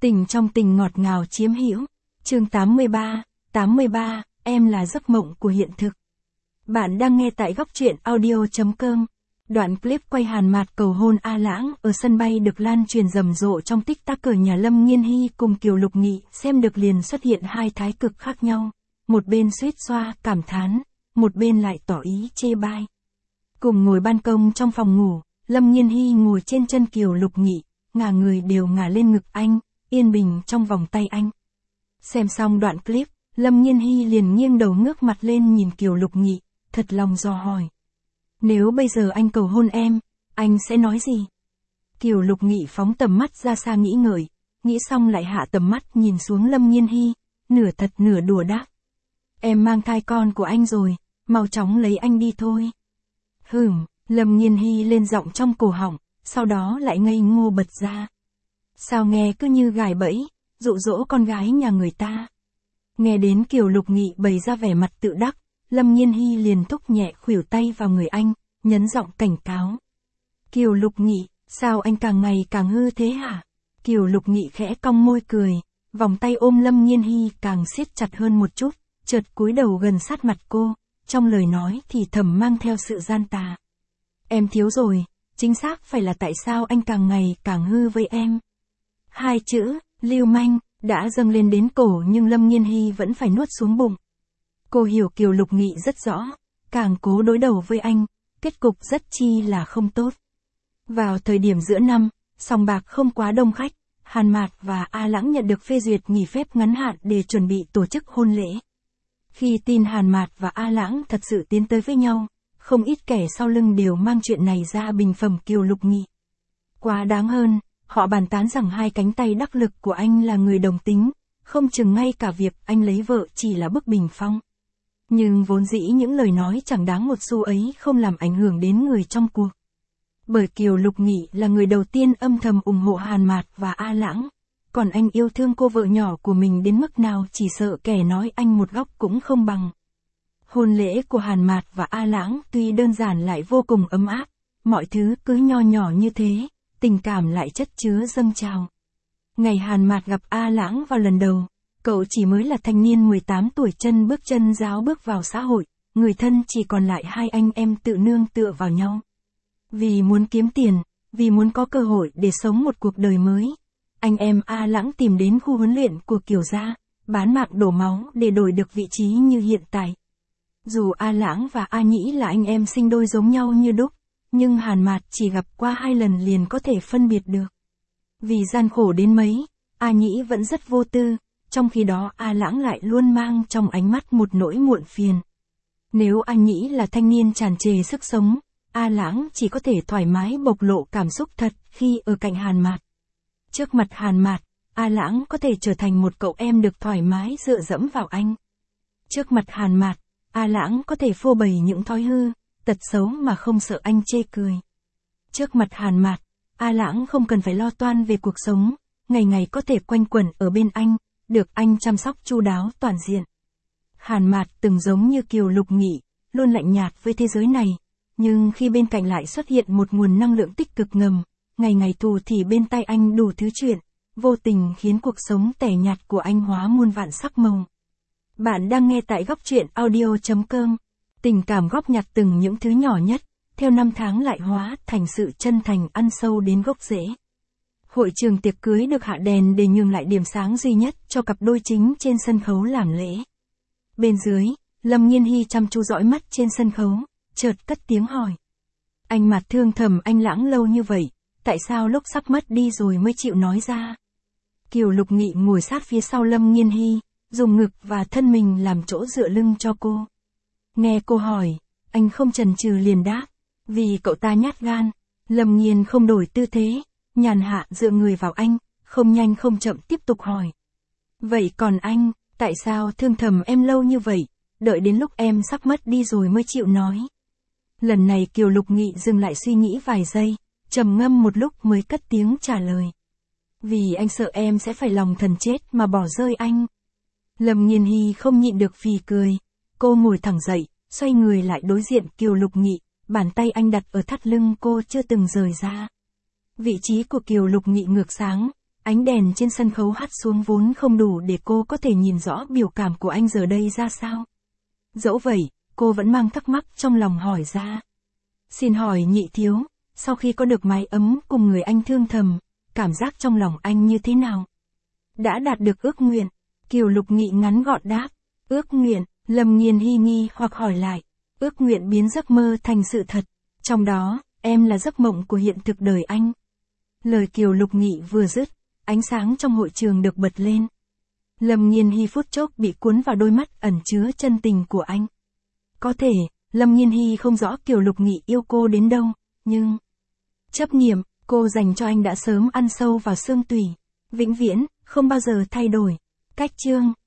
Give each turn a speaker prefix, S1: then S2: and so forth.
S1: Tình trong tình ngọt ngào chiếm hữu. Chương 83, em là giấc mộng của hiện thực. Bạn đang nghe tại góc truyện audio.com. Đoạn clip quay Hàn Mạt cầu hôn A Lãng ở sân bay được lan truyền rầm rộ trong TikToker nhà Lâm Nghiên Hy cùng Kiều Lục Nghị, xem được liền xuất hiện hai thái cực khác nhau. Một bên suýt xoa, cảm thán, một bên lại tỏ ý chê bai. Cùng ngồi ban công trong phòng ngủ, Lâm Nghiên Hy ngồi trên chân Kiều Lục Nghị, ngả người đều ngả lên ngực anh, yên bình trong vòng tay anh. Xem xong đoạn clip, Lâm Nghiên Hy liền nghiêng đầu ngước mặt lên nhìn Kiều Lục Nghị, thật lòng dò hỏi. Nếu bây giờ anh cầu hôn em, anh sẽ nói gì? Kiều Lục Nghị phóng tầm mắt ra xa nghĩ ngợi, nghĩ xong lại hạ tầm mắt nhìn xuống Lâm Nghiên Hy, nửa thật nửa đùa đáp. Em mang thai con của anh rồi, mau chóng lấy anh đi thôi. Lâm Nghiên Hy lên giọng trong cổ họng, sau đó lại ngây ngô bật ra. Sao nghe cứ như gài bẫy, dụ dỗ con gái nhà người ta. Nghe đến Kiều Lục Nghị bày ra vẻ mặt tự đắc, Lâm Nghiên Hy liền thúc nhẹ khuỷu tay vào người anh, nhấn giọng cảnh cáo. Kiều Lục Nghị, sao anh càng ngày càng hư thế hả? Kiều Lục Nghị khẽ cong môi cười, vòng tay ôm Lâm Nghiên Hy càng siết chặt hơn một chút, chợt cúi đầu gần sát mặt cô, trong lời nói thì thầm mang theo sự gian tà. Em thiếu rồi, chính xác phải là tại sao anh càng ngày càng hư với em. Hai chữ, lưu manh, đã dâng lên đến cổ nhưng Lâm Nghiên Hy vẫn phải nuốt xuống bụng. Cô hiểu Kiều Lục Nghị rất rõ, càng cố đối đầu với anh, kết cục rất chi là không tốt. Vào thời điểm giữa năm, sòng bạc không quá đông khách, Hàn Mạt và A Lãng nhận được phê duyệt nghỉ phép ngắn hạn để chuẩn bị tổ chức hôn lễ. Khi tin Hàn Mạt và A Lãng thật sự tiến tới với nhau, không ít kẻ sau lưng đều mang chuyện này ra bình phẩm Kiều Lục Nghị. Quá đáng hơn, họ bàn tán rằng hai cánh tay đắc lực của anh là người đồng tính, không chừng ngay cả việc anh lấy vợ chỉ là bức bình phong. Nhưng vốn dĩ những lời nói chẳng đáng một xu ấy không làm ảnh hưởng đến người trong cuộc. Bởi Kiều Lục Nghị là người đầu tiên âm thầm ủng hộ Hàn Mạt và A Lãng, còn anh yêu thương cô vợ nhỏ của mình đến mức nào chỉ sợ kẻ nói anh một góc cũng không bằng. Hôn lễ của Hàn Mạt và A Lãng tuy đơn giản lại vô cùng ấm áp, mọi thứ cứ nho nhỏ như thế, tình cảm lại chất chứa dâng trào. Ngày Hàn Mạt gặp A Lãng vào lần đầu, cậu chỉ mới là thanh niên 18 tuổi bước chân ráo bước vào xã hội, người thân chỉ còn lại hai anh em tự nương tựa vào nhau. Vì muốn kiếm tiền, vì muốn có cơ hội để sống một cuộc đời mới, anh em A Lãng tìm đến khu huấn luyện của Kiều gia, bán mạng đổ máu để đổi được vị trí như hiện tại. Dù A Lãng và A Nhĩ là anh em sinh đôi giống nhau như đúc, nhưng Hàn Mạt chỉ gặp qua 2 lần liền có thể phân biệt được. Vì gian khổ đến mấy, A Nhĩ vẫn rất vô tư, trong khi đó A Lãng lại luôn mang trong ánh mắt một nỗi muộn phiền. Nếu A Nhĩ là thanh niên tràn trề sức sống, A Lãng chỉ có thể thoải mái bộc lộ cảm xúc thật khi ở cạnh Hàn Mạt. Trước mặt Hàn Mạt, A Lãng có thể trở thành một cậu em được thoải mái dựa dẫm vào anh. Trước mặt Hàn Mạt, A Lãng có thể phô bày những thói hư, tật xấu mà không sợ anh chê cười. Trước mặt Hàn Mạt, A Lãng không cần phải lo toan về cuộc sống, ngày ngày có thể quanh quẩn ở bên anh, được anh chăm sóc chu đáo toàn diện. Hàn Mạt từng giống như Kiều Lục Nghị, luôn lạnh nhạt với thế giới này, nhưng khi bên cạnh lại xuất hiện một nguồn năng lượng tích cực ngầm, ngày ngày tù thì bên tay anh đủ thứ chuyện, vô tình khiến cuộc sống tẻ nhạt của anh hóa muôn vạn sắc màu. Bạn đang nghe tại góc truyện audio.com. Tình cảm góp nhặt từng những thứ nhỏ nhất, theo năm tháng lại hóa thành sự chân thành ăn sâu đến gốc rễ. Hội trường tiệc cưới được hạ đèn để nhường lại điểm sáng duy nhất cho cặp đôi chính trên sân khấu làm lễ. Bên dưới, Lâm Nghiên Hy chăm chú dõi mắt trên sân khấu, chợt cất tiếng hỏi. Anh Mạt thương thầm anh Lãng lâu như vậy, tại sao lúc sắp mất đi rồi mới chịu nói ra? Kiều Lục Nghị ngồi sát phía sau Lâm Nghiên Hy, dùng ngực và thân mình làm chỗ dựa lưng cho cô. Nghe cô hỏi, anh không chần chừ liền đáp, vì cậu ta nhát gan. Lâm Nghiên không đổi tư thế, nhàn hạ dựa người vào anh, không nhanh không chậm tiếp tục hỏi. Vậy còn anh, tại sao thương thầm em lâu như vậy, đợi đến lúc em sắp mất đi rồi mới chịu nói? Lần này Kiều Lục Nghị dừng lại suy nghĩ vài giây, trầm ngâm một lúc mới cất tiếng trả lời. Vì anh sợ em sẽ phải lòng thần chết mà bỏ rơi anh. Lâm Nghiên Hy không nhịn được phì cười, cô ngồi thẳng dậy, xoay người lại đối diện Kiều Lục Nghị, bàn tay anh đặt ở thắt lưng cô chưa từng rời ra. Vị trí của Kiều Lục Nghị ngược sáng, Ánh đèn trên sân khấu hắt xuống vốn không đủ để cô có thể nhìn rõ biểu cảm của anh giờ đây ra sao. Dẫu vậy, cô vẫn mang thắc mắc trong lòng hỏi ra. Xin hỏi nhị thiếu, sau khi có được mái ấm cùng người anh thương thầm, cảm giác trong lòng anh như thế nào? Đã đạt được ước nguyện, Kiều Lục Nghị ngắn gọn đáp. Ước nguyện, Lâm Nghiên Hy nghi hoặc hỏi lại. Ước nguyện biến giấc mơ thành sự thật, trong đó, em là giấc mộng của hiện thực đời anh. Lời Kiều Lục Nghị vừa dứt, ánh sáng trong hội trường được bật lên. Lâm Nghiên Hy phút chốc bị cuốn vào đôi mắt ẩn chứa chân tình của anh. Có thể, Lâm Nghiên Hy không rõ Kiều Lục Nghị yêu cô đến đâu, nhưng chấp niệm cô dành cho anh đã sớm ăn sâu vào xương tủy, vĩnh viễn, không bao giờ thay đổi. Cách chương